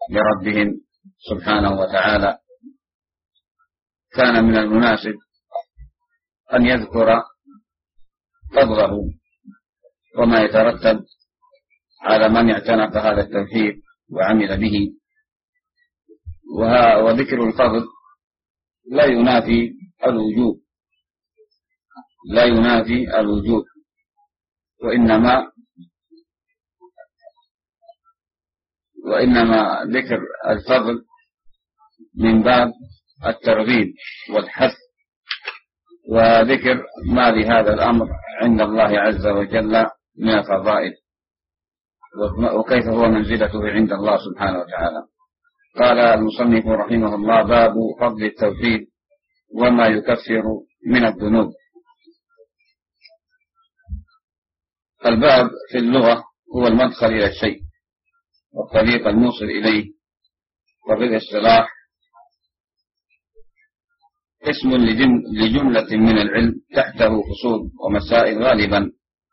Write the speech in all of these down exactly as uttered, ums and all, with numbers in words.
لربهم سبحانه وتعالى، كان من المناسب أن يذكر فضله وما يترتب على من اعتنق هذا التوحيد وعمل به. وذكر الفضل لا ينافي الوجوب، لا ينافي الوجوب، وإنما وإنما ذكر الفضل من باب الترغيب والحث، وذكر ما لهذا الأمر عند الله عز وجل من الفضائل، وكيف هو منزلته عند الله سبحانه وتعالى. قال المصنف رحمه الله: باب فضل التوحيد وما يكفر من الذنوب. الباب في اللغة هو المدخل إلى الشيء والطريق الموصل إليه، وفي الاصطلاح اسم لجملة من العلم تحته فصول ومسائل غالبا.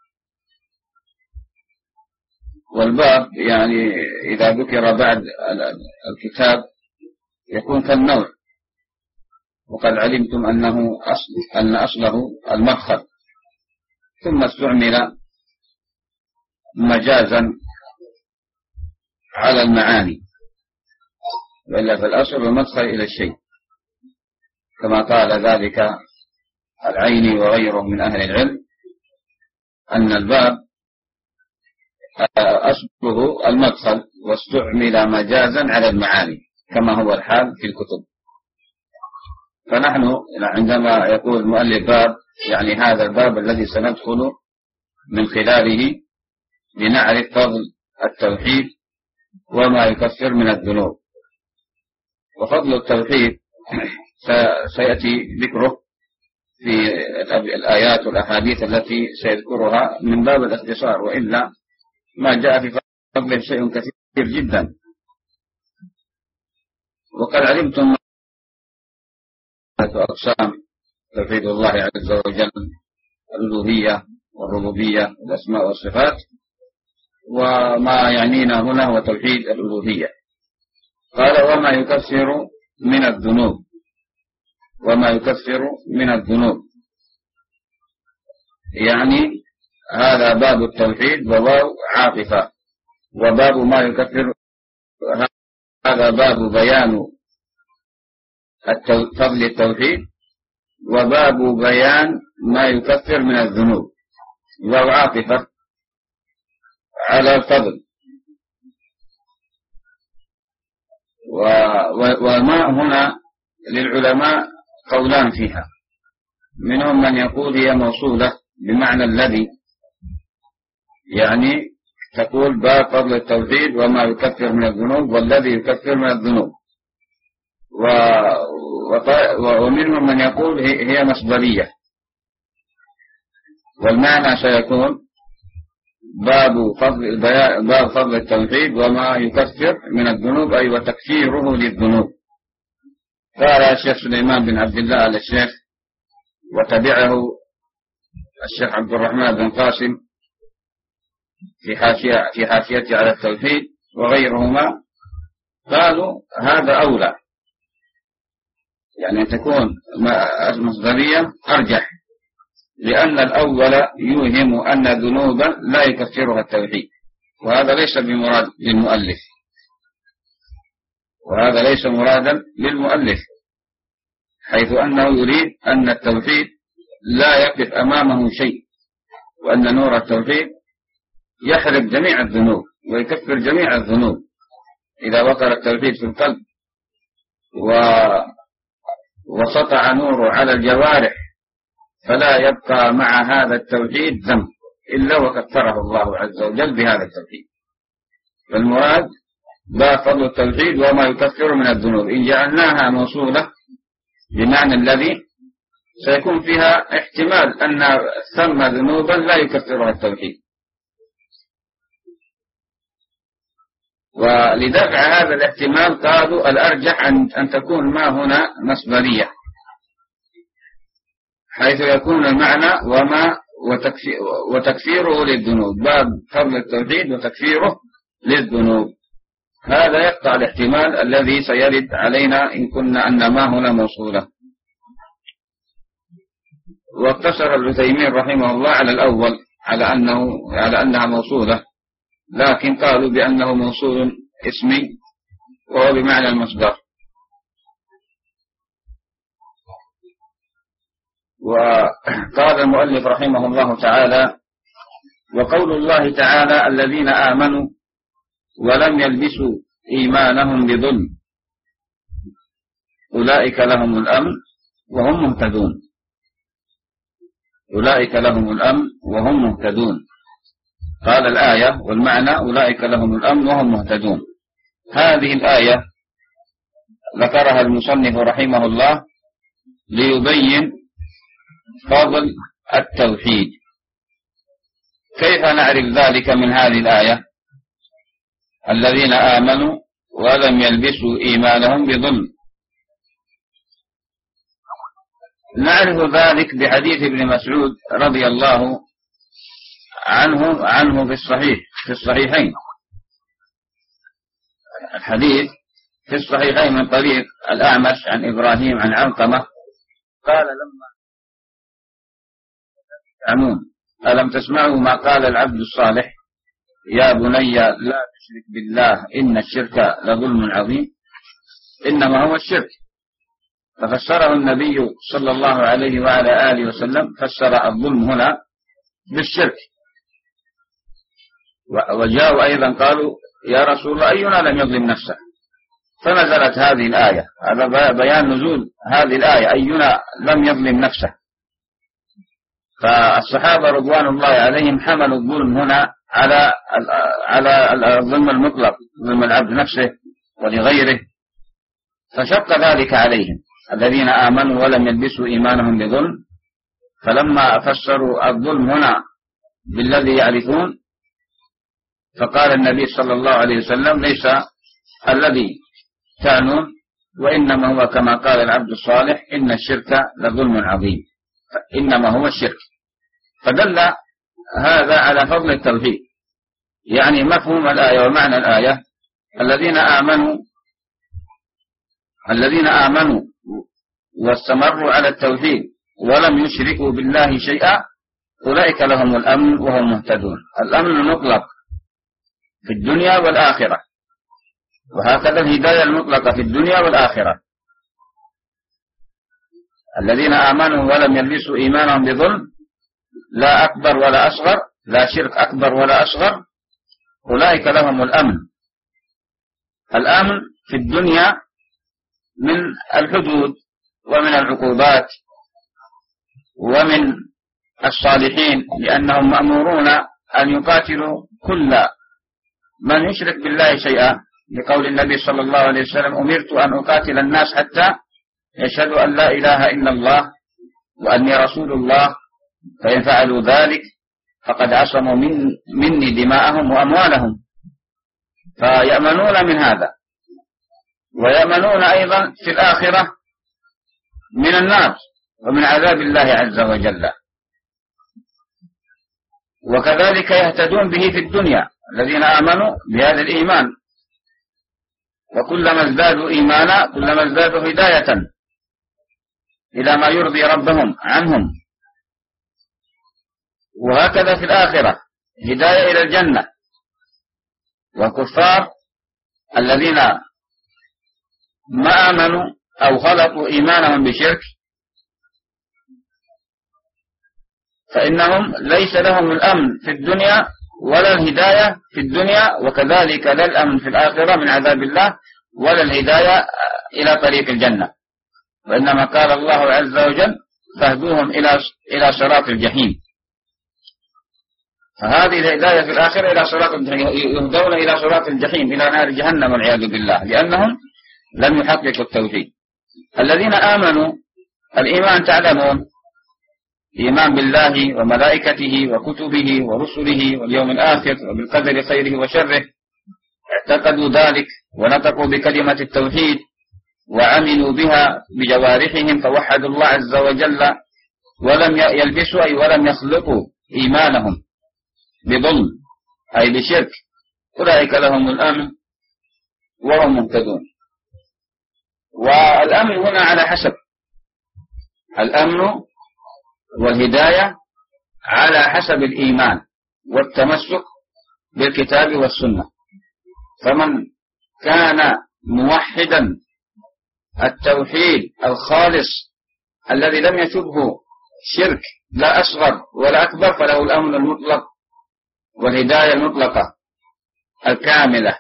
والباب يعني إذا ذكر بعد الكتاب يكون كالنوع، وقد علمتم أنه أصل أن أصله المدخل، ثم استعمل مجازا على المعاني، وإلا فالأصل المدخل إلى الشيء، كما قال ذلك العيني وغيره من أهل العلم، أن الباب أصله المدخل واستعمل مجازا على المعاني كما هو الحال في الكتب. فنحن عندما يقول المؤلف باب يعني هذا الباب الذي سندخل من خلاله لنعرف فضل التوحيد وما يكفر من الذنوب. وفضل التوحيد سيأتي ذكره في الآيات والأحاديث التي سيذكرها من باب الاختصار، وإلا ما جاء في فضله شيء كثير جدا. وقد علمتم أقسام توحيد الله عز وجل: الألوهية والربوبية والأسماء والصفات، وما يعنينا هنا هو توحيد الألوهية. قال: وما يكفر من الذنوب، وما يكفر من الذنوب يعني هذا باب التوحيد وواو عاطفة، وباب ما يكفر هذا باب بيان فضل التوحيد، وباب بيان ما يكفر من الذنوب. واو عاطفة على الفضل، وما هنا للعلماء قولان فيها، منهم من يقول هي موصولة بمعنى الذي، يعني تقول باب فضل التوحيد وما يكفر من الذنوب والذي يكفر من الذنوب. ومنهم من يقول هي مصدرية، والمعنى سيكون باب فضل باب فضل التوحيد وما يكفر من الذنوب، أي وتكفيره للذنوب. قال الشيخ سليمان بن عبد الله آل الشيخ، وتبعه الشيخ عبد الرحمن بن قاسم في حاشية في حاشيته على التوحيد وغيرهما، قالوا هذا أولى، يعني تكون مصدرية أرجح، لأن الأول يوهم أن ذنوبا لا يكفرها التوحيد، وهذا ليس بمراد للمؤلف، وهذا ليس مرادا للمؤلف، حيث أنه يريد أن التوحيد لا يقف أمامه شيء، وأن نور التوحيد يحرق جميع الذنوب ويكفر جميع الذنوب إذا وقر التوحيد في القلب و... وسطع نوره على الجوارح، فلا يبقى مع هذا التوحيد ذنب إلا وكفره الله عز وجل بهذا التوحيد. فالمراد باب فضل التوحيد وما يكفر من الذنوب، إن جعلناها موصولة بمعنى الذي سيكون فيها احتمال أن ثم ذنوبا لا يكفرها التوحيد. ولدفع هذا الاحتمال قالوا الأرجح أن, أن تكون ما هنا مصدرية، حيث يكون المعنى وما وتكفيره للذنوب، باب فضل التوحيد وتكفيره للذنوب. هذا يقطع الاحتمال الذي سيرد علينا إن كنا أن ما هنا موصولة. واقتصر ابن تيمية رحمه الله على الأول على أنه على أنها موصولة، لكن قالوا بأنه موصول اسمي وهو بمعنى المصدر. وقال المؤلف رحمه الله تعالى: وقول الله تعالى: الذين آمنوا ولم يلبسوا إيمانهم بظلم أولئك لهم الأمن وهم مهتدون. أولئك لهم الأمن وهم مهتدون. قال الآية والمعنى أولئك لهم الأمن وهم مهتدون. هذه الآية ذكرها المصنف رحمه الله ليبين فضل التوحيد. كيف نعرف ذلك من هذه الآية؟ الذين آمنوا ولم يلبسوا إيمانهم بظلم. نعرف ذلك بحديث ابن مسعود رضي الله عنه عنه في الصحيح في الصحيحين. الحديث في الصحيحين من طريق الأعمش عن إبراهيم عن علقمة قال: لما تعمون ألم تسمعوا ما قال العبد الصالح: يا بني لا تشرك بالله إن الشرك لظلم عظيم. إنما هو الشرك. ففسره النبي صلى الله عليه وعلى آله وسلم، فسر الظلم هنا بالشرك. وجاءوا أيضا قالوا: يا رسول الله أينا لم يظلم نفسه؟ فنزلت هذه الآية. هذا بيان نزول هذه الآية: أينا لم يظلم نفسه. فالصحابة رضوان الله عليهم حملوا الظلم هنا على على الظلم المطلق، ظلم العبد نفسه ولغيره، فشق ذلك عليهم. الذين آمنوا ولم يلبسوا إيمانهم بظلم، فلما فسروا الظلم هنا بالذي يعرفون، فقال النبي صلى الله عليه وسلم: ليس الذي تعنون، وإنما هو كما قال العبد الصالح: إن الشرك لظلم عظيم. إنما هو الشرك. فدل هذا على فضل التوحيد، يعني مفهوم الآية ومعنى الآية: الذين آمنوا الذين آمنوا واستمروا على التوحيد ولم يشركوا بالله شيئا أولئك لهم الأمن وهم مهتدون. الأمن مطلق في الدنيا والآخرة، وهكذا الهداية المطلقة في الدنيا والآخرة. الذين آمنوا ولم يلبسوا إيمانهم بظلم، لا أكبر ولا أصغر، لا شرك أكبر ولا أصغر، أولئك لهم الأمن. الأمن في الدنيا من الحدود ومن العقوبات ومن الصالحين، لأنهم مأمورون أن يقاتلوا كل من يشرك بالله شيئا، لقول النبي صلى الله عليه وسلم: أمرت أن أقاتل الناس حتى يشهدوا أن لا إله إلا الله وأني رسول الله، فإن فعلوا ذلك فقد عصموا من مني دماءهم وأموالهم. فيأمنون من هذا، ويأمنون أيضا في الآخرة من النار ومن عذاب الله عز وجل. وكذلك يهتدون به في الدنيا الذين آمنوا بهذا الإيمان، وكلما ازدادوا إيمانا كلما ازدادوا هداية إلى ما يرضي ربهم عنهم. وهكذا في الآخرة هداية إلى الجنة. والكفار الذين ما آمنوا أو خلطوا إيمانهم بشرك، فإنهم ليس لهم الأمن في الدنيا ولا الهداية في الدنيا، وكذلك لا الأمن في الآخرة من عذاب الله ولا الهداية إلى طريق الجنة. وإنما قال الله عز وجل: فاهدوهم إلى إلى صراط الجحيم. فهذه الهداية في الآخرة إلى صراط الجحيم، يهدون إلى صراط الجحيم، إلى نار جهنم والعياذ بالله، لأنهم لم يحققوا التوحيد. الذين آمنوا، الإيمان تعلمون، الإيمان بالله وملائكته وكتبه ورسله واليوم الآخر وبالقدر خيره وشره، اعتقدوا ذلك ونطقوا بكلمة التوحيد وعملوا بها بجوارحهم، فوحدوا الله عز وجل ولم يلبسوا أي ولم يخلقوا إيمانهم بظلم أي بشرك. أولئك لهم الأمن وهم مهتدون. والأمن هنا على حسب، الأمن والهداية على حسب الإيمان والتمسك بالكتاب والسنة. فمن كان موحدا التوحيد الخالص الذي لم يشبه شرك لا أصغر ولا أكبر فله الأمن المطلق والهداية المطلقة الكاملة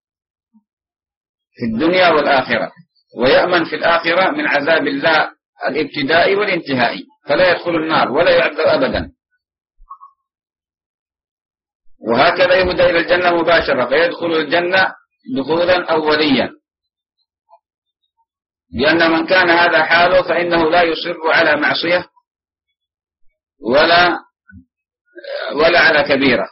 في الدنيا والآخرة، ويأمن في الآخرة من عذاب الله الابتدائي والانتهائي، فلا يدخل النار ولا يعذب أبدا. وهكذا يهدى إلى الجنة مباشرة، فيدخل الجنة دخولا أوليا، لأن من كان هذا حاله فإنه لا يصر على معصية ولا ولا على كبيرة،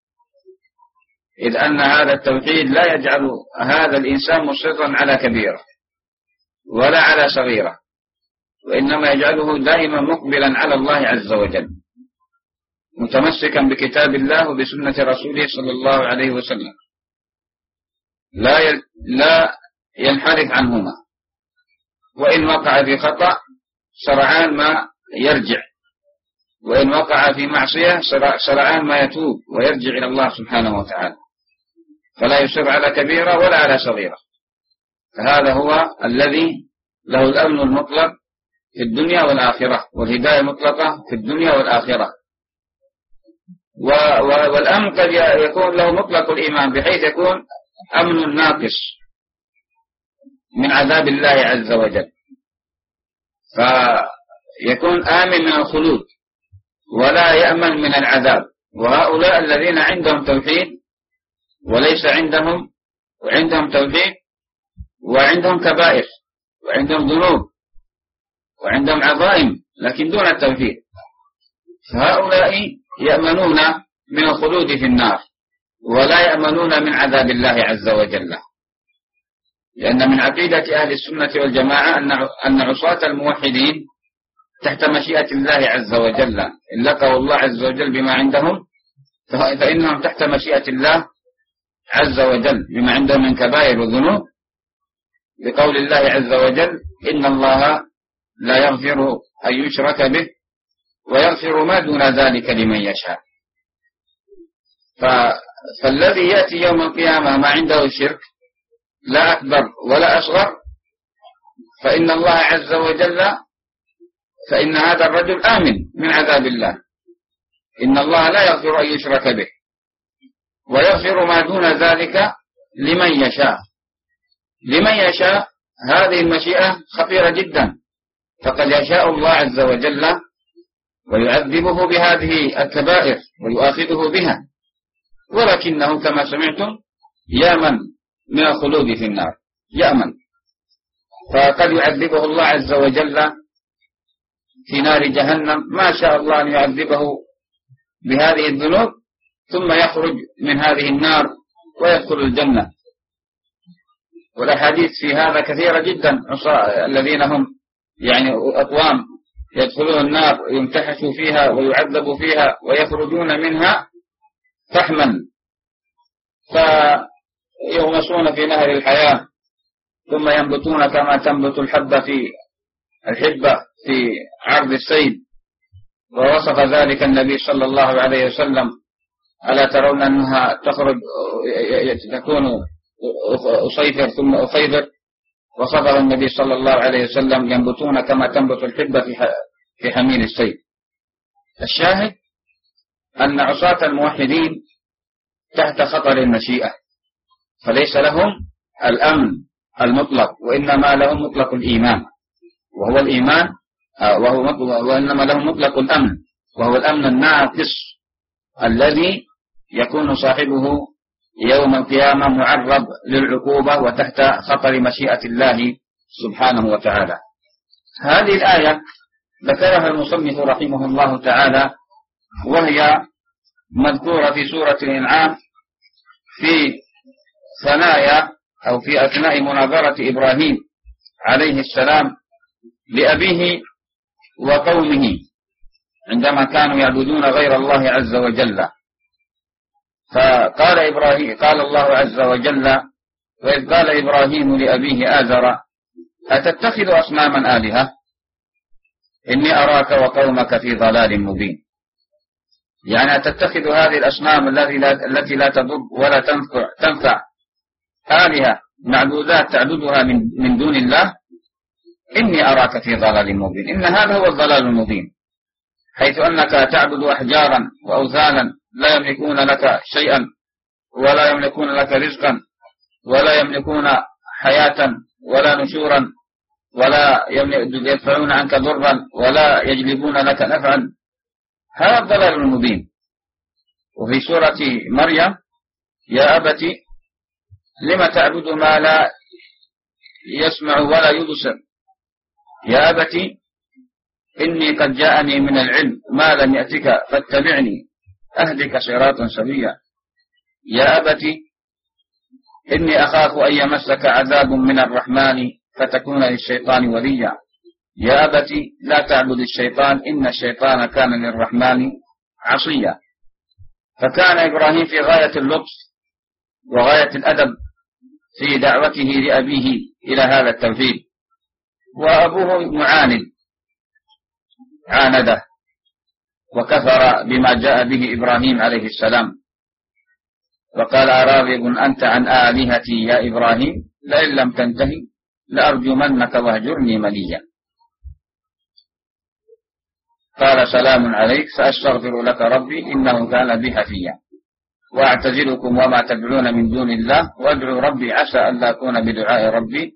إذ أن هذا التوحيد لا يجعل هذا الإنسان مصرا على كبيرة ولا على صغيرة، وإنما يجعله دائما مقبلا على الله عز وجل، متمسكا بكتاب الله وبسنة رسوله صلى الله عليه وسلم، لا لا ينحرف عنهما، وإن وقع في خطأ سرعان ما يرجع، وإن وقع في معصية سرعان ما يتوب ويرجع إلى الله سبحانه وتعالى، فلا يصر على كبيرة ولا على صغيرة. فهذا هو الذي له الأمن المطلق في الدنيا والآخرة، والهداية المطلقة في الدنيا والآخرة. والأمن قد يكون له مطلق الإيمان، بحيث يكون أمن ناقص من عذاب الله عز وجل، فيكون آمن من الخلود ولا يأمن من العذاب. وهؤلاء الذين عندهم توحيد وليس عندهم وعندهم توحيد وعندهم كبائر وعندهم ذنوب وعندهم عظائم لكن دون التوحيد، فهؤلاء يأمنون من الخلود في النار ولا يأمنون من عذاب الله عز وجل، لأن من عقيدة أهل السنة والجماعة أن عصاة الموحدين تحت مشيئة الله عز وجل، إن لقوا الله عز وجل بما عندهم فإنهم تحت مشيئة الله عز وجل بما عندهم من كبائر وذنوب، بقول الله عز وجل: إن الله لا يغفر أن يشرك به ويغفر ما دون ذلك لمن يشاء. فالذي يأتي يوم القيامة ما عنده شرك لا أكبر ولا أصغر، فإن الله عز وجل فإن هذا الرجل آمن من عذاب الله. إن الله لا يغفر أن يشرك به ويغفر ما دون ذلك لمن يشاء. لمن يشاء هذه المشيئة خطيرة جدا، فقد يشاء الله عز وجل ويعذبه بهذه الكبائر ويؤاخذه بها، ولكنه كما سمعتم يأمن من الخلود في النار، يأمن. فقد يعذبه الله عز وجل في نار جهنم ما شاء الله أن يعذبه بهذه الذنوب، ثم يخرج من هذه النار ويدخل الجنة. والأحاديث في هذا كثيرة جدا، الذين هم يعني أقوام يدخلون النار يمتحشوا فيها ويعذبوا فيها ويخرجون منها فحما، فيغمسون في نهر الحياة ثم ينبتون كما تنبت الحبة في الحبة في عرض السيل. ووصف ذلك النبي صلى الله عليه وسلم: ألا ترون أنها تخرج تكون أصيفر ثم أصيفر؟ وصفه النبي صلى الله عليه وسلم: ينبتون كما تنبت الحبة في حميل السيل. الشاهد أن عصاة الموحدين تحت خطر المشيئة، فليس لهم الأمن المطلق، وإنما لهم مطلق الإيمان وهو الإيمان، وهو وإنما لهم مطلق الأمن وهو الأمن الناقص الذي يكون صاحبه يوم القيامة معرض للعقوبة وتحت خطر مشيئة الله سبحانه وتعالى. هذه الآية ذكرها المصنف رحمه الله تعالى، وهي مذكورة في سورة الأنعام في ثنايا أو في أثناء مناظرة إبراهيم عليه السلام لأبيه وقومه عندما كانوا يعبدون غير الله عز وجل. فقال إبراهيم قال الله عز وجل: وإذ قال إبراهيم لأبيه آزر أتتخذ أصناما آلهة إني أراك وقومك في ضلال مبين. يعني أتتخذ هذه الأصنام التي لا تضر ولا تنفع, تنفع آلهة معبودات تعبدها من, من دون الله، إني أراك في ضلال مبين. إن هذا هو الضلال المبين، حيث أنك تعبد أحجارا وأوثانا لا يملكون لك شيئا ولا يملكون لك رزقا ولا يملكون حياة ولا نشورا ولا يدفعون عنك ضرا ولا يجلبون لك نفعا. هذا الضلال المبين. وفي سورة مريم يا أبت لم تعبد ما لا يسمع ولا يبصر يا أبت إني قد جاءني من العلم ما لم يأتك فاتبعني أهدك صراطا سويا. يا أبت إني أخاف أن يمسك عذاب من الرحمن فتكون للشيطان وليا. يا أبت لا تعبد الشيطان إن الشيطان كان للرحمن عصيا. فكان إبراهيم في غاية اللطف وغاية الأدب في دعوته لأبيه إلى هذا التوحيد، وأبوه معاند عانده وكفر بما جاء به إبراهيم عليه السلام، وقال أراغب أنت عن آلهتي يا إبراهيم لئن لم تنتهي لأرجمنك واهجرني مليا. قال سلام عليك سأستغفر لك ربي إنه كان بي حفيا وأعتزلكم وما تدعون من دون الله وأدعو ربي عسى أن لا أكون بدعاء ربي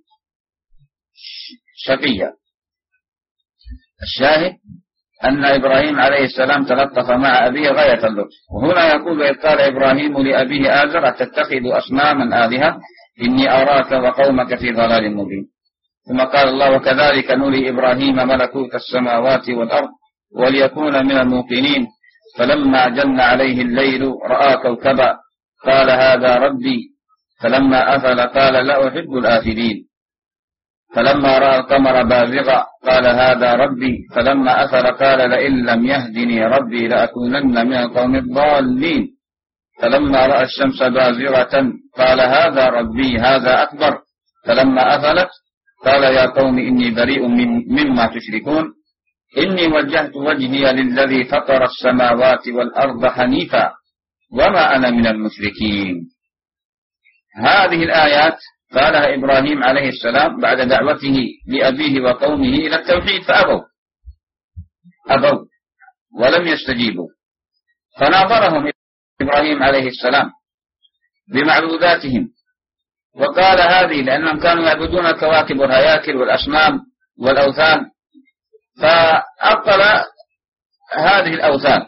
شقيا. الشاهد أن إبراهيم عليه السلام تلطف مع أبيه غاية اللطف. وهنا يقول إذ قال إبراهيم لأبيه آزر أتتخذ أصناما آلهة إني أراك وقومك في ضلال مبين. ثم قال الله وكذلك نري إبراهيم ملكوت السماوات والأرض وليكون من الموقنين فلما جن عليه الليل رأى كوكبا قال هذا ربي فلما أفل قال لا أحب الآفلين. فلما رأى القمر بازغا قال هذا ربي فلما أفل قال لئن لم يهدني ربي لأكونن من القوم الضالين. فلما رأى الشمس بازغة قال هذا ربي هذا أكبر. فلما أفلت قال يا قوم إني بريء من مما تشركون إني وجهت وجهي للذي فطر السماوات والأرض حنيفا وما أنا من المشركين. هذه الآيات قالها إبراهيم عليه السلام بعد دعوته لأبيه وقومه إلى التوحيد فأبوا أبوا ولم يستجيبوا. فناظرهم إبراهيم عليه السلام بمعبوداتهم وقال هذه لأنهم كانوا يعبدون الكواكب والهياكل والأصنام والأوثان، فأبطل هذه الأوثان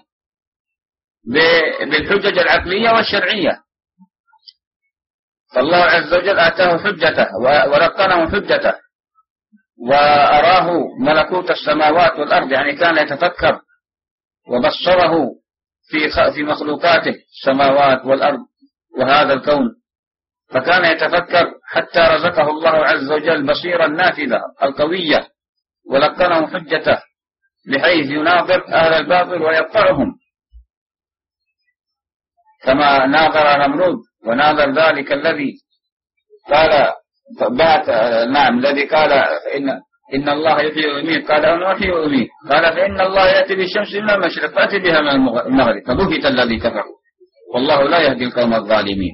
بالحجج العقلية والشرعية. فالله عز وجل آتاه حجته ولقنه حجته وأراه ملكوت السماوات والأرض، يعني كان يتفكر وبصره في في مخلوقاته السماوات والأرض وهذا الكون، فكان يتفكر حتى رزقه الله عز وجل بصيرا نافذة القوية ولقنه حجته بحيث يناظر أهل الباطل ويقطعهم كما ناظر نمرود وناظر ذلك الذي قال بات نعم الذي قال إن إن الله يحيي ويميت قال أنا أحيي وأميت قال فإن الله يأتي بالشمس من المشرق فأتي بها من المغرب فبهت الذي كفر والله لا يهدي القوم الظالمين.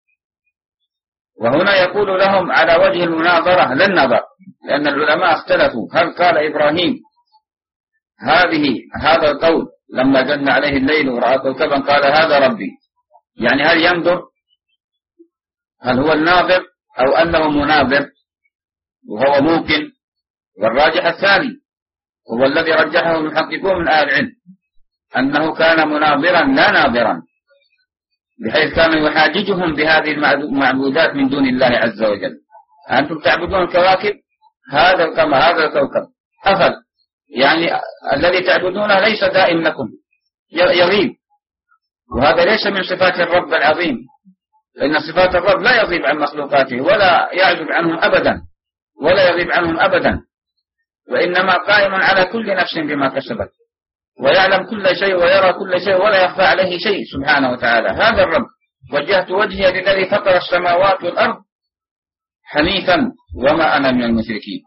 وهنا يقول لهم على وجه المناظرة لا النظر، لأن العلماء اختلفوا هل قال إبراهيم هذه هذا القول لما جن عليه الليل ورأى كوكبا قال هذا ربي، يعني هل ينظر هل هو الناظر أو أنه مناظر وهو ممكن؟ والراجح الثاني هو الذي رجحه المحققون من أهل العلم أنه كان مناظرا لا ناظرا، بحيث كانوا يحاججهم بهذه المعبودات من دون الله عز وجل. أنتم تعبدون الكواكب هذا القمر هذا الكوكب أفل، يعني الذي تعبدونه ليس دائم لكم يغيب، وهذا ليس من صفات الرب العظيم، لأن صفات الرب لا يغيب عن مخلوقاته ولا يعزب عنهم أبدا ولا يغيب عنهم أبدا، وإنما قائم على كل نفس بما كسبت ويعلم كل شيء ويرى كل شيء ولا يخفى عليه شيء سبحانه وتعالى. هذا الرب وجهت وجهي للذي فطر السماوات والأرض حنيفا وما أنا من المشركين.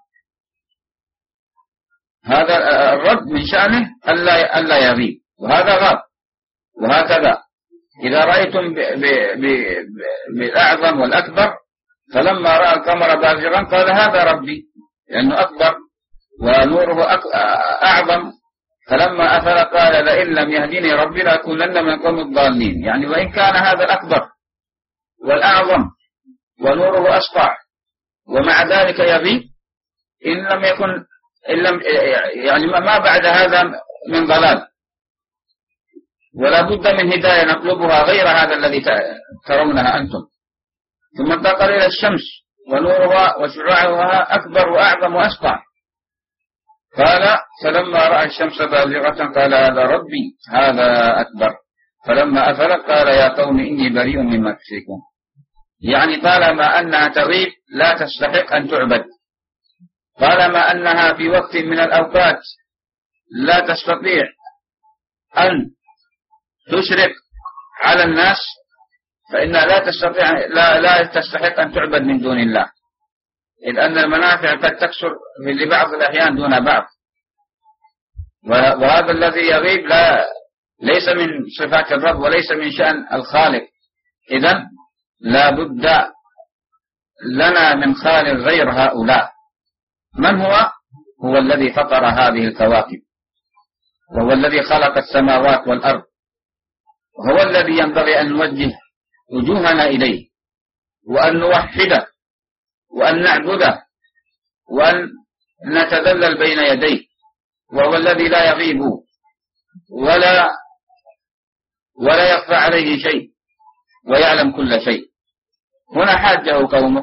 هذا الرب من شأنه ألا ألا يغيب، وهذا غاب. وهكذا إذا رأيتم بالأعظم والأكبر، فلما رأى القمر بازغا قال هذا ربي، لأنه أكبر ونوره أعظم. فلما أفل قال لئن لم يهدني ربي لأكونن من القوم الضالين. يعني وإن كان هذا الأكبر والأعظم ونوره أسطع، ومع ذلك يغيب، إن لم يكن إن لم يعني ما بعد هذا من ضلال، ولا بد من هداية نطلبها غير هذا الذي ترونها أنتم. ثم انتقل إلى الشمس ونورها وشعاعها أكبر وأعظم وأسطع. قال فلما رأى الشمس بازغة قال هذا ربي هذا أكبر. فلما أفلت قال يا قوم إني بريء مما تشركون. يعني طالما أنها تغيب لا تستحق أن تعبد، طالما أنها في وقت من الأوقات لا تستطيع أن تشرك على الناس، فإنها لا تستطيع لا, لا تستحق أن تعبد من دون الله، إذ أن المنافع قد تكثر لبعض الأحيان دون بعض. وهذا الذي يغيب لا ليس من صفات الرب وليس من شأن الخالق. إذن لا بد لنا من خالق غير هؤلاء. من هو؟ هو الذي فطر هذه الكواكب، وهو الذي خلق السماوات والأرض، وهو الذي ينبغي أن نوجه وجوهنا إليه، وأن نوحده، وأن نعبده، وأن نتذلل بين يديه. وهو الذي لا يغيب ولا ولا يخفى عليه شيء، ويعلم كل شيء. هنا حاجه قومه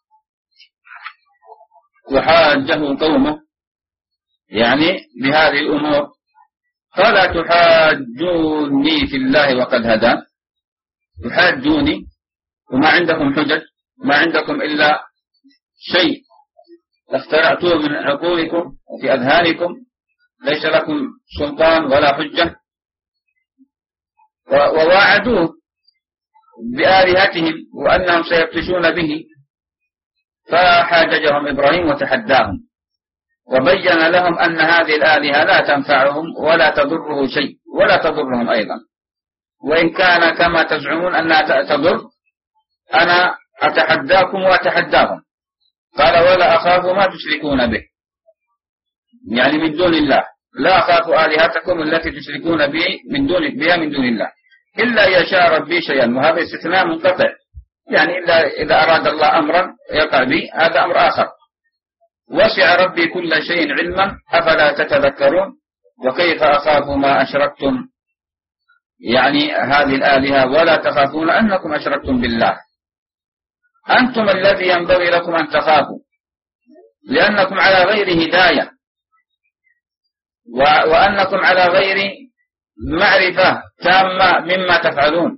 وحاجه قومه يعني بهذه الأمور. فلا تحاجوني في الله وقد هدان. تحاجوني وما عندكم حجج، ما عندكم إلا شيء اخترعتوه من عقولكم وفي أذهانكم، ليس لكم سلطان ولا حجة. وواعدوه بآلهتهم وأنهم سيبطشون به، فحاججهم إبراهيم وتحداهم، وبين لهم أن هذه الآلهة لا تنفعهم ولا تضره شيء ولا تضرهم أيضا، وإن كان كما تزعمون أنها تضر أنا أتحداكم وأتحداهم. قال ولا أخاف ما تشركون به، يعني من دون الله، لا أخاف آلهتكم التي تشركون به من دون بها من دون الله، إلا يشاء ربي شيئا. وهذا استثناء منقطع، يعني إلا إذا أراد الله أمرا يقع به، هذا أمر آخر. وسع ربي كل شيء علما أفلا تتذكرون. وكيف أخاف ما أشركتم، يعني هذه الآلهة، ولا تخافون أنكم أشركتم بالله. أنتم الذي ينبغي لكم أن تخافوا، لأنكم على غير هداية، وأنكم على غير معرفة تامة مما تفعلون.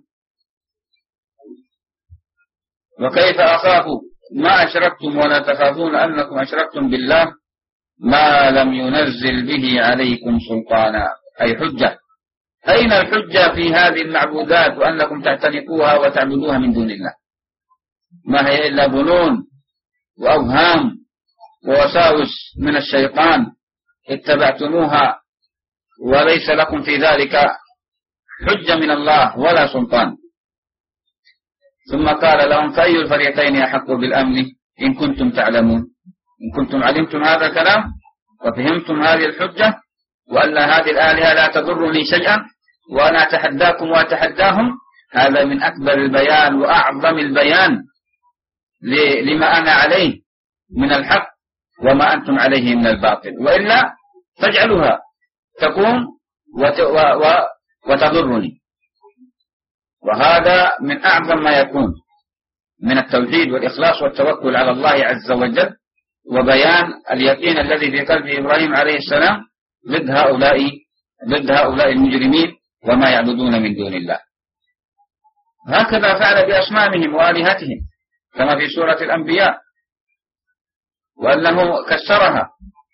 وكيف أخاف ما أشركتم ولا تخافون أنكم أشركتم بالله ما لم ينزل به عليكم سلطانا، أي حجة. أين الحجة في هذه المعبودات وأنكم تعتنقوها وتعبدوها من دون الله؟ ما هي إلا ظنون وأوهام ووساوس من الشيطان اتبعتموها، وليس لكم في ذلك حجة من الله ولا سلطان. ثم قال لهم فأي الفريقين أحق بالأمن إن كنتم تعلمون. إن كنتم علمتم هذا الكلام وفهمتم هذه الحجة، وأن هذه الآلهة لا تضرني شيئا وأنا أتحداكم وأتحداهم، هذا من أكبر البيان وأعظم البيان لما أنا عليه من الحق وما أنتم عليه من الباطل. وإلا فاجعلوها تقوم وتضرني. وهذا من أعظم ما يكون من التوحيد والإخلاص والتوكل على الله عز وجل، وبيان اليقين الذي في قلب إبراهيم عليه السلام ضد هؤلاء ضد هؤلاء المجرمين وما يعبدون من دون الله. هكذا فعل بأصنامهم وآلهتهم كما في سورة الأنبياء، وأنه كسرها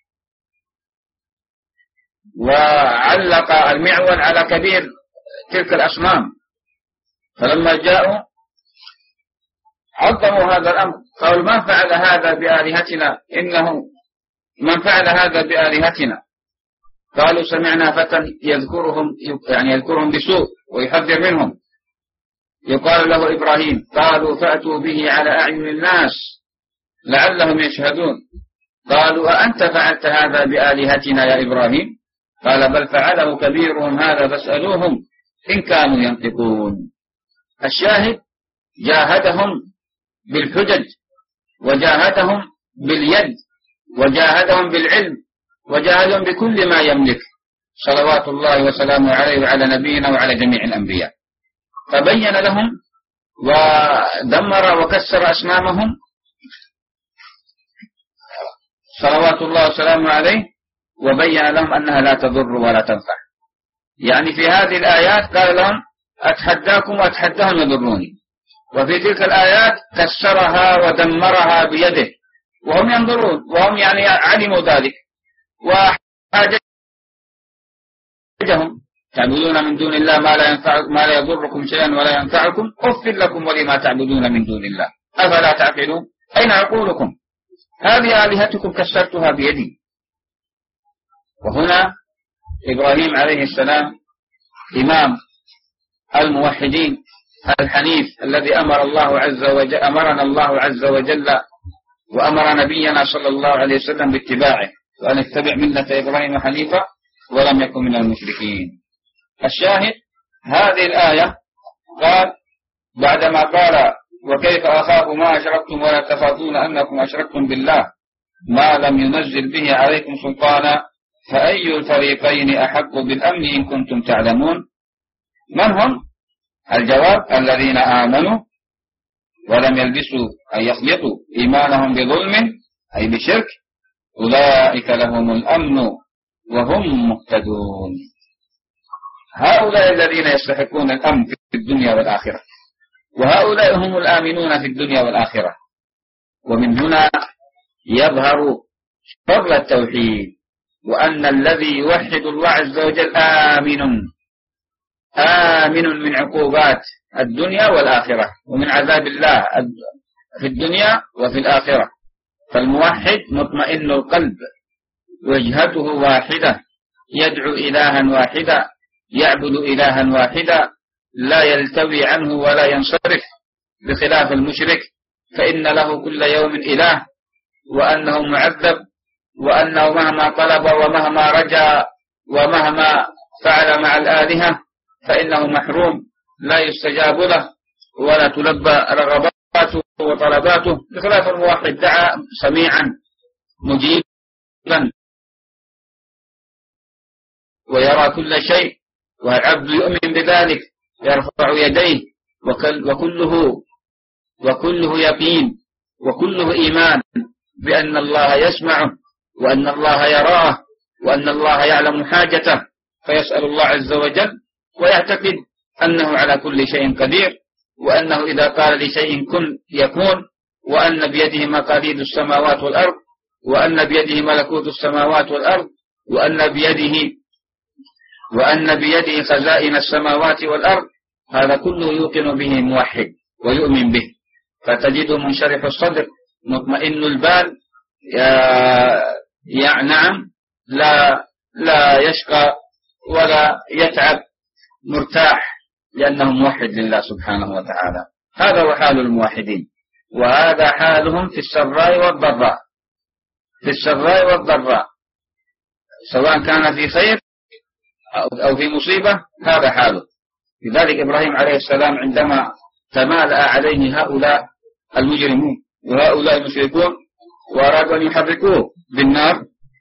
وعلق المعول على كبير تلك الأصنام. فلما جاءوا عظموا هذا الأمر، قالوا من فعل هذا بآلهتنا إنه من فعل هذا بآلهتنا. قالوا سمعنا فتى يذكرهم يعني يذكرهم بسوء ويحذر منهم يقال له إبراهيم. قالوا فأتوا به على أعين الناس لعلهم يشهدون. قالوا أأنت فعلت هذا بآلهتنا يا إبراهيم؟ قال بل فعله كبيرهم هذا فاسألوهم إن كانوا ينطقون. الشاهد جاهدهم بالحجج وجاهدهم باليد وجاهدهم بالعلم وجاهدهم بكل ما يملك صلوات الله وسلامه عليه وعلى نبينا وعلى جميع الأنبياء. فبين لهم ودمر وكسر أصنامهم صلوات الله وسلامه عليه، وبين لهم أنها لا تضر ولا تنفع. يعني في هذه الآيات قال لهم أتحداكم وأتحداهم يضروني، وفي تلك الآيات كسرها ودمرها بيده وهم ينظرون وهم يعني علموا ذلك. وحاجتهم تعبدون من دون الله ما لا ينفع ما لا يضركم شيئا ولا ينفعكم أف لكم ولما تعبدون من دون الله أفلا تعقلون أين عقولكم؟ هذه آلهتكم كسرتها بيدي. وهنا إبراهيم عليه السلام إمام الموحدين الحنيف الذي أمر الله عز وجل أمرنا الله عز وجل وأمر نبينا صلى الله عليه وسلم باتباعه، وأن اتبع ملة إبراهيم حنيفا ولم يكن من المشركين. الشاهد هذه الآية قال بعدما قال وكيف أخاف ما أشركتم ولا تخافون أنكم أشركتم بالله ما لم ينزل به عليكم سلطانا فأي الفريقين أحق بالأمن إن كنتم تعلمون. من هم؟ الجواب الذين آمنوا ولم يلبسوا أي يخلطوا إيمانهم بظلم أي بشرك أولئك لهم الأمن وهم مهتدون. هؤلاء الذين يستحقون الأمن في الدنيا والآخرة، وهؤلاء هم الآمنون في الدنيا والآخرة. ومن هنا يظهر فضل التوحيد، وأن الذي يوحد الله عز وجل آمن آمن من عقوبات الدنيا والآخرة ومن عذاب الله في الدنيا وفي الآخرة. فالموحد مطمئن القلب وجهته واحدة يدعو إلها واحدا يعبد إلها واحدا لا يلتوي عنه ولا ينصرف، بخلاف المشرك فإن له كل يوم إله، وأنه معذب، وأنه مهما طلب ومهما رجا ومهما فعل مع الآلهة فإنه محروم لا يستجاب له ولا تلبى رغباته وطلباته، بخلاف الموحد دعا سميعا مجيبا ويرى كل شيء، والعبد يؤمن بذلك يرفع يديه وكله وكله يقين وكله إيمان بأن الله يسمعه وأن الله يراه وأن الله يعلم حاجته، فيسأل الله عز وجل ويعتقد أنه على كل شيء قدير، وأنه إذا قال لشيء كن يكون، وأن بيده مقاليد السماوات والأرض، وأن بيده ملكوت السماوات والأرض، وأن بيده وأن بيده خزائن السماوات والأرض. هذا كله يوقن به موحد ويؤمن به، فتجده منشرح الصدر مطمئن البال، يا نعم لا لا يشقى ولا يتعب، مرتاح لأنه موحد لله سبحانه وتعالى. هذا هو حال الموحدين، وهذا حالهم في السراء والضراء في السراء والضراء سواء كان في خير أو في مصيبة، هذا حاله. لذلك إبراهيم عليه السلام عندما تمالأ عليه هؤلاء المجرمون وهؤلاء المشركون وأرادوا أن يحركوه بالنار،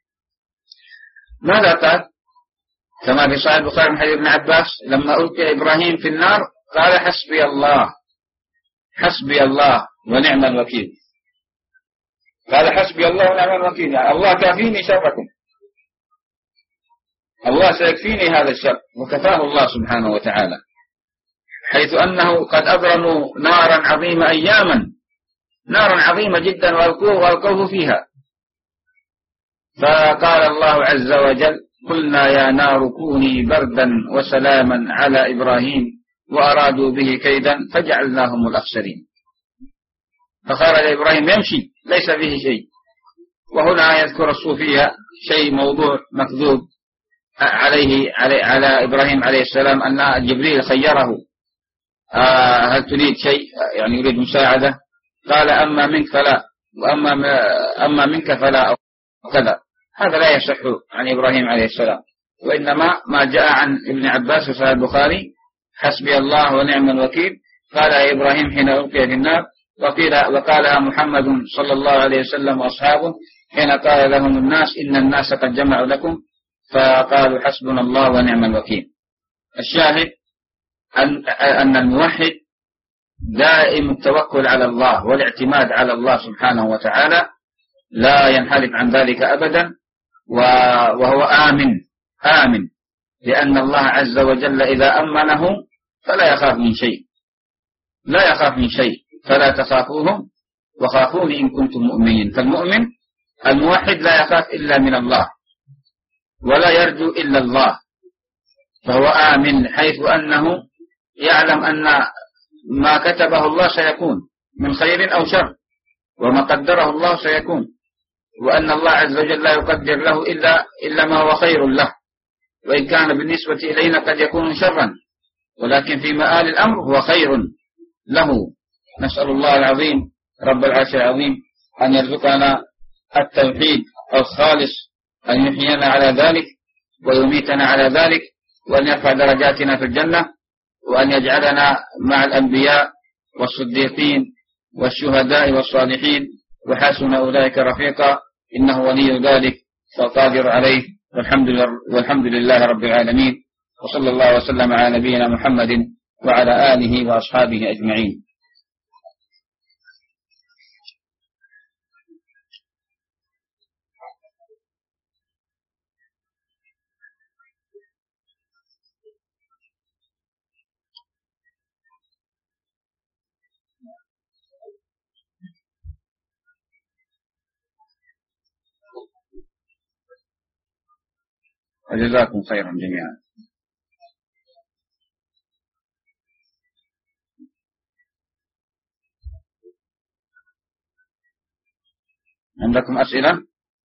ماذا قال؟ كما في صحيح البخاري من حديث ابن عباس لما ألقي إبراهيم في النار قال حسبي الله حسبي الله ونعم الوكيل. قال حسبي الله ونعم الوكيل، يعني الله كافيني شركم، الله سيكفيني هذا الشر، وكفاه الله سبحانه وتعالى، حيث أنه قد أبرموا نارا عظيمة أياما، نارا عظيمة جدا وألقوه وألقوه فيها. فقال الله عز وجل قلنا يا نار كوني بردا وسلاما على إبراهيم وأرادوا به كيدا فجعلناهم الأخسرين. فخرج إبراهيم يمشي ليس فيه شيء. وهنا يذكر الصوفية شيء موضوع مكذوب عليه علي على إبراهيم عليه السلام، أن جبريل خيره آه هل تريد شيء، يعني يريد مساعدة، قال أما منك فلا، وأما أما منك فلا، أو كذا. هذا لا يصح عن إبراهيم عليه السلام، وإنما ما جاء عن ابن عباس في صحيح البخاري حسبي الله ونعم الوكيل، قال إبراهيم حين ألقي في النار، وقيل وقالها محمد صلى الله عليه وسلم وأصحابه حين قال لهم الناس إن الناس قد جمعوا لكم فقالوا حسبنا الله ونعم الوكيل. الشاهد أن, أن الموحد دائم التوكل على الله والاعتماد على الله سبحانه وتعالى، لا ينحرف عن ذلك أبدا، وهو آمن آمن لأن الله عز وجل إذا أمنه فلا يخاف من شيء، لا يخاف من شيء، فلا تخافوهم وخافوني إن كنتم مؤمنين. فالمؤمن الموحد لا يخاف إلا من الله ولا يرجو إلا الله، فهو آمن حيث أنه يعلم أن ما كتبه الله سيكون من خير أو شر، وما قدره الله سيكون، وأن الله عز وجل لا يقدر له إلا, إلا ما هو خير له، وإن كان بالنسبة إلينا قد يكون شرا، ولكن في مآل الأمر هو خير له. نسأل الله العظيم رب العرش العظيم أن يرزقنا التوحيد الخالص، أن يحيينا على ذلك ويميتنا على ذلك، وأن يرفع درجاتنا في الجنة، وأن يجعلنا مع الأنبياء والصديقين والشهداء والصالحين، وحسن أولئك رفيقا، إنه ولي ذلك والقادر عليه، والحمد لله, والحمد لله رب العالمين، وصلى الله وسلم على نبينا محمد وعلى آله وأصحابه أجمعين. وجزاكم خيرا جميعا. عندكم أسئلة؟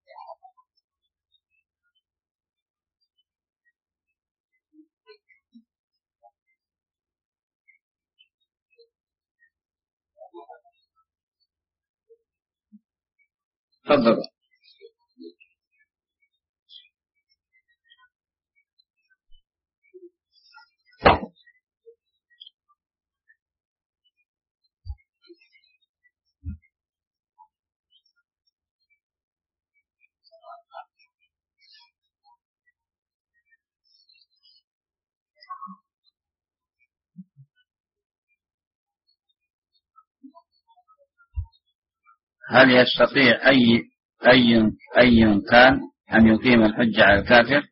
تفضلوا. هل يستطيع أي أي أي كان أن يقيم الحجة على الكافر؟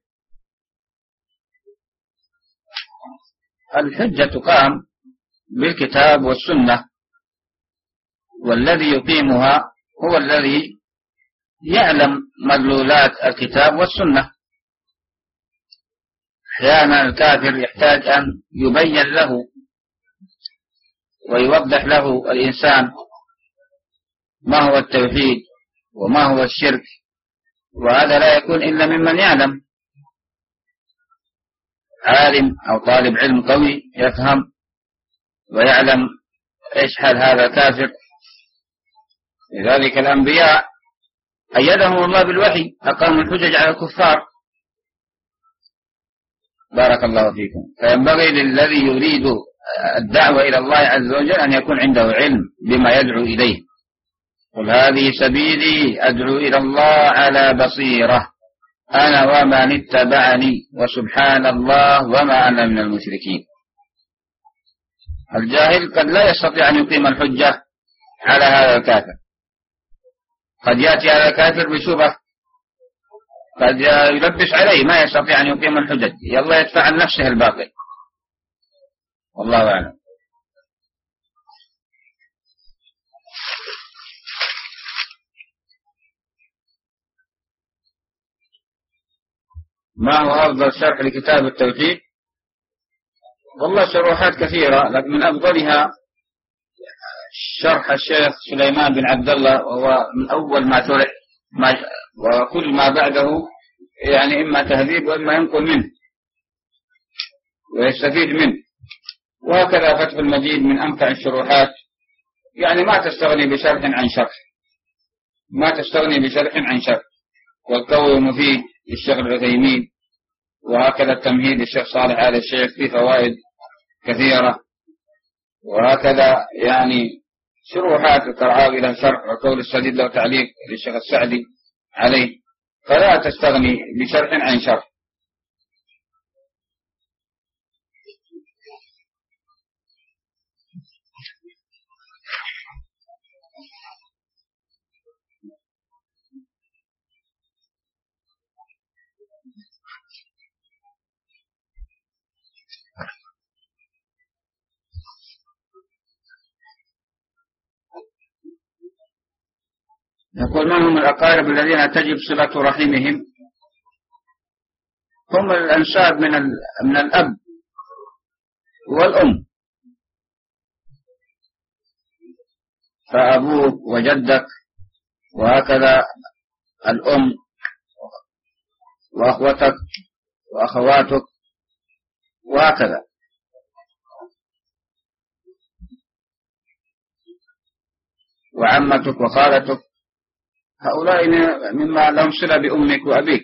الحجة تقام بالكتاب والسنة، والذي يقيمها هو الذي يعلم مدلولات الكتاب والسنة. أحيانا الكافر يحتاج أن يبين له ويوضح له الإنسان ما هو التوحيد وما هو الشرك، وهذا لا يكون إلا ممن يعلم، عالم أو طالب علم قوي يفهم ويعلم إيش حال هذا الكافر. لذلك الأنبياء أيدهم الله بالوحي، أقاموا الحجج على الكفار. بارك الله فيكم. فينبغي للذي يريد الدعوة إلى الله عز وجل أن يكون عنده علم بما يدعو إليه. قل هذه سبيلي أدعو إلى الله على بصيرة أنا ومن اتبعني وسبحان الله وما أنا من المشركين. الجاهل قد لا يستطيع أن يقيم الحجة على هذا الكافر، قد يأتي هذا الكافر بشبهة، قد يلبس عليه ما يستطيع أن يقيم الحجج، يلا يدفع عن نفسه الباقي. والله أعلم. ما هو أفضل شرح لكتاب التوحيد؟ والله شروحات كثيرة، لكن من أفضلها شرح الشيخ سليمان بن عبد الله، وهو من أول ما شرح، ما وكل ما بعده يعني إما تهذيب وإما ينقل منه ويستفيد منه. وهكذا فتح المجيد من أمتع الشروحات، يعني ما تستغني بشرح عن شرح، ما تستغني بشرح عن شرح. والقول المفيد للشيخ العثيمين، وهكذا التمهيد للشيخ صالح آل الشيخ في فوائد كثيرة. وهكذا يعني شروحات القرعاوي له شرح، وقول السديد له تعليق للشيخ السعدي عليه، فلا تستغني بشرح عن شرح. يقول: من هم الأقارب الذين تجب صلة رحمهم؟ هم الأنساب من من الأب والأم، فأبوك وجدك، وهكذا الأم وأخوتك وأخواتك، وهكذا. وعمتك وخالتك، هؤلاء مما لهم صلة بأمك وأبيك.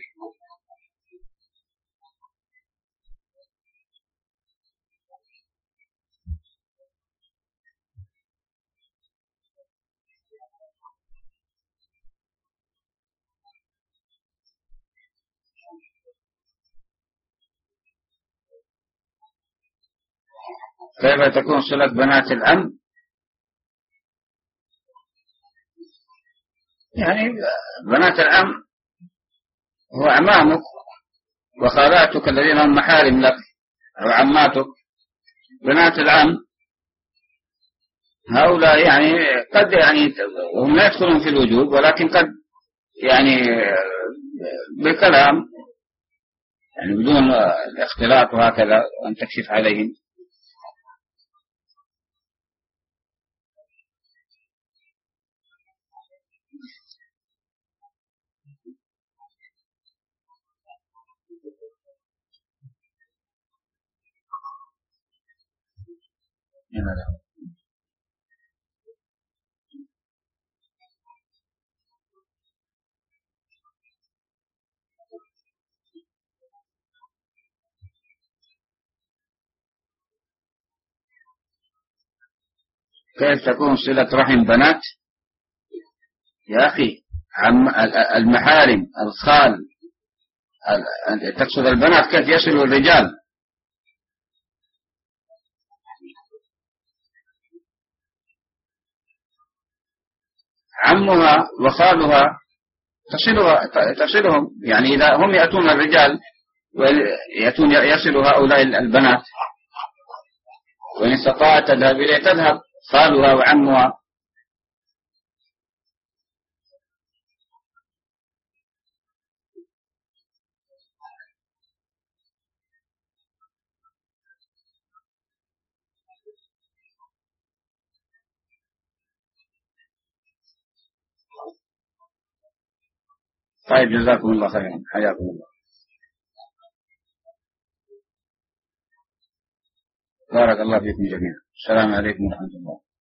كيف تكون صلة بنات العم؟ يعني بنات العم هو أعمامك وخالاتك الذين هم محارم لك، أو عماتك. بنات العم هؤلاء يعني قد يعني هم لا يدخلون في الوجوب، ولكن قد يعني بكلام، يعني بدون الاختلاط وهكذا، أن تكشف عليهم. كيف تكون صلة رحم بنات؟ يا أخي، عم المحارم، الخال، تقصد البنات كيف يصلوا الرجال؟ عمها وخالها تصلها تصلهم، يعني إذا هم يأتون الرجال ويأتون يصل هؤلاء البنات، وإن استطاعت تذهب إليه تذهب، خالها وعمها. طيب، جزاكم الله خيرا، حياكم الله، بارك الله فيكم جميعا. السلام عليكم ورحمة الله.